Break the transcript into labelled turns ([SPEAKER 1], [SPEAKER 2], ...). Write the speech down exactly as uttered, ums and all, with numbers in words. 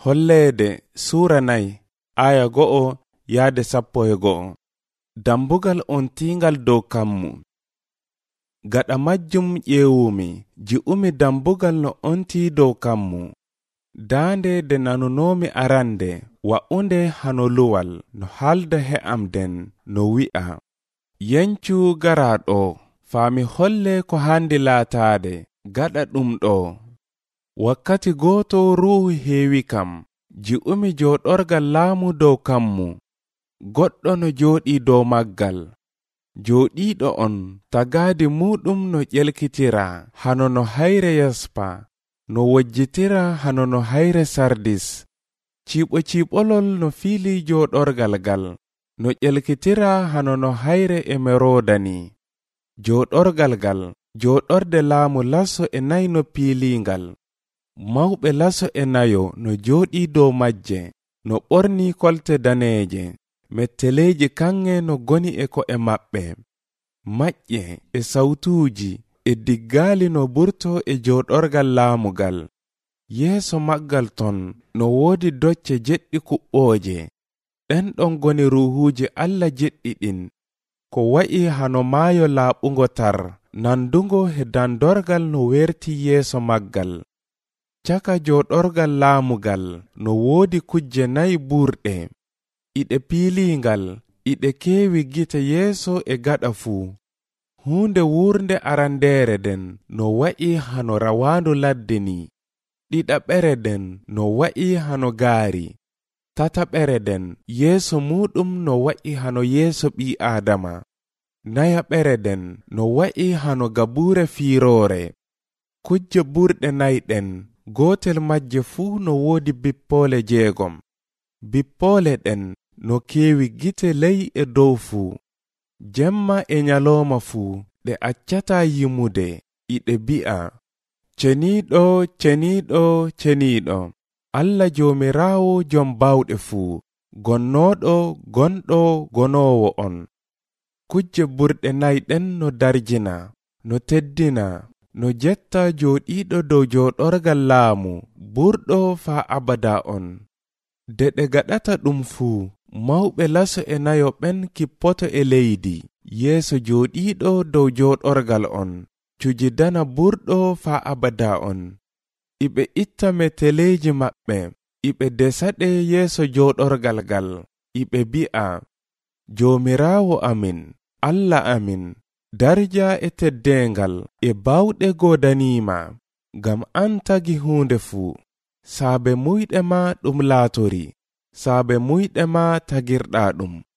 [SPEAKER 1] Holleede Suura nayi aya go'o yaade sappo e go'o. Dambugal on tingal dow kammu. Gaɗa majjum ƴeewumi ji'umi dambugal no onti dow kammu. Daande de nanunomi arande wa'unde hano luwal no halda he'am den no wi'a. Yencu garaɗo faami holle ko handi laataade gaɗa ɗum ɗo. Wakkati gooto ruuhu heewi kam ji'umi jooɗorgal laamu dow kammu. Goɗɗo no jooɗi dow maggal. Jooɗiiɗo on tagaadi muɗum no ƴelkitira hano no hayre yaspa, no wojjitira hano no hayre sardis. Ciiɓo ciiɓolol no fiili jooɗorgal gal, no ƴelkitira hano no hayre emerodani. Jooɗorgal gal jooɗorde laamu laso e nayi no piilingal. Mawɓe laso e nayo no jooɗi dow majje, no ɓorni kolte daneeje. Metteleeji kanŋe no goni e ko'e maɓɓe. Maƴƴe e sawtuuji e diggaali no burto e jooɗorgal laamugal. Yeeso maggal ton no woodi docce jeɗɗi kuɓɓooje. Ɗen ɗon goni ruuhuuji Allah jeɗɗiɗin, ko wa'i hano maayo laaɓungo tar, nandungo he dandorgal no werti yeeso maggal. Caka jooɗorgal laamugal no woodi kujje nayi burɗe. Iɗe piilingal, iɗe keewi gite yeeso e gaɗa fuu. Huunde wuurnde arandeere den no wa'i hano rawaandu ladde ni. Ɗiɗaɓere den no wa'i hano gaari. Tataɓere den yeeso muɗum no wa'i hano yeeso ɓii Aadama. Nayaɓere den no wa'i hano gabuure fiiroore. Kujje burɗe nayɗen, gootel majje fuu no woodi bippoole jeegom. Bippoole ɗen no keewi gite ley e dow fuu. Jemma e nyalooma fuu ɗe accata yimude, iɗe bi'a: Ceniiɗo, ceniiɗo, ceniiɗo, Allah Joomiraawo jom bawɗe fuu, gonnooɗo, gonɗo, gonoowo on. Kujje burɗe nayɗen no darjina, no teddina, no jetta jooɗiiɗo dow jooɗorgal laamu, burɗo faa abada on. De ɗe gaɗata ɗum fuu, mawɓe laso e nayo ɓen kippoto e leydi, yeeso jooɗiiɗo dow jooɗorgal on, cujidana burɗo faa abada on. Iɓe itta meteleeji maɓɓe, iɓe desaɗe yeeso jooɗorgal gal, iɓe bi'a: Joomiraawo amin, Allah amin, darja e teddeengal e bawɗe godaniima, ngam an tagi huunde fuu. Saabe muyɗe ma ɗum laatori, saabe muyɗe ma tagirɗa ɗum.